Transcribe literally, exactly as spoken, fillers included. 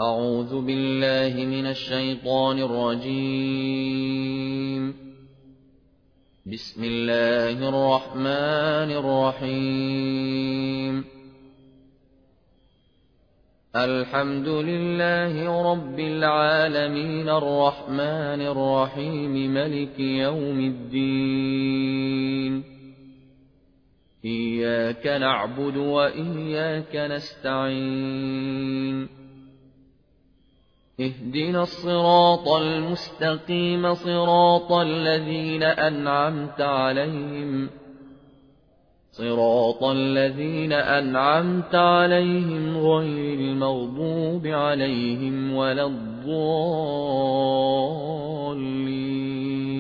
أعوذ بالله من الشيطان الرجيم. بسم الله الرحمن الرحيم. الحمد لله رب العالمين الرحمن الرحيم ملك يوم الدين. إياك نعبد وإياك نستعين. اهدنا الصراط المستقيم صراط الذين أنعمت عليهم صراط الذين أنعمت عليهم غير المغضوب عليهم ولا الضالين.